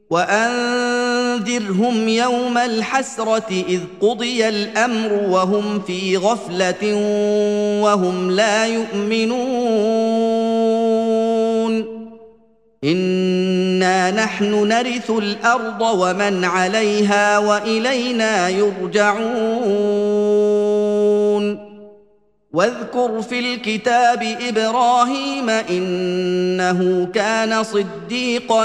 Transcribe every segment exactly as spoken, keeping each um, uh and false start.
وأنذرهم يوم الحسرة إذ قضي الأمر وهم في غفلة وهم لا يؤمنون إنا نحن نرث الأرض ومن عليها وإلينا يرجعون واذكر في الكتاب إبراهيم إنه كان صديقا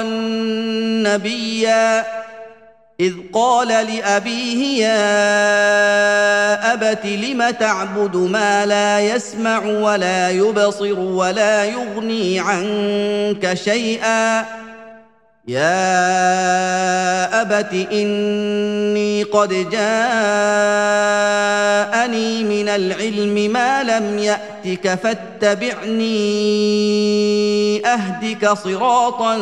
نبيا إذ قال لأبيه يا أبت لم تعبد ما لا يسمع ولا يبصر ولا يغني عنك شيئا يا أبت إني قد جاءني من العلم ما لم يأتك فاتبعني أهدك صراطا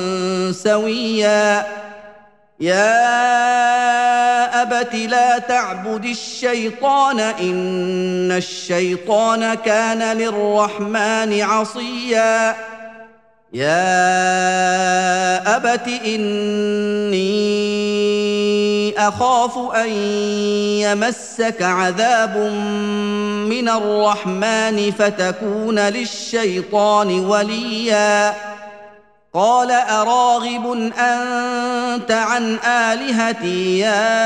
سويا يا أبت لا تعبد الشيطان إن الشيطان كان للرحمن عصيا يا أبت إني أخاف أن يمسك عذاب من الرحمن فتكون للشيطان وليا قال أراغب أنت عن آلهتي يا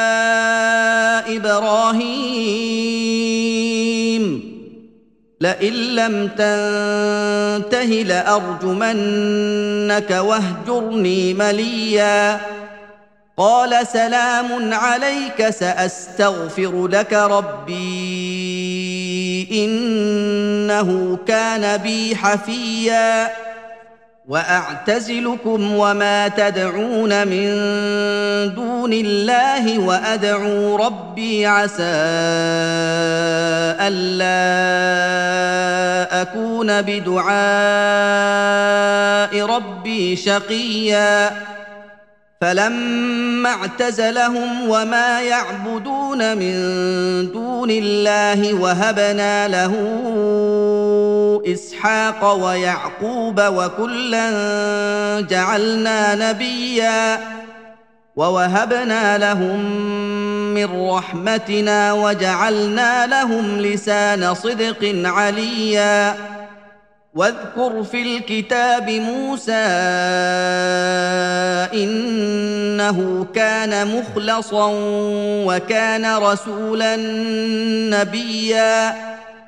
إبراهيم لئن لم تنته لأرجمنك واهجرني مليا قال سلام عليك سأستغفر لك ربي إنه كان بي حفيا وأعتزلكم وما تدعون من دون الله وأدعو ربي عسى ألا أكون بدعاء ربي شقيا فلما اعتزلهم وما يعبدون من دون الله وهبنا له إسحاق ويعقوب وكلا جعلنا نبيا ووهبنا لهم من رحمتنا وجعلنا لهم لسان صدق عليا واذكر في الكتاب موسى إنه كان مخلصا وكان رسولا نبيا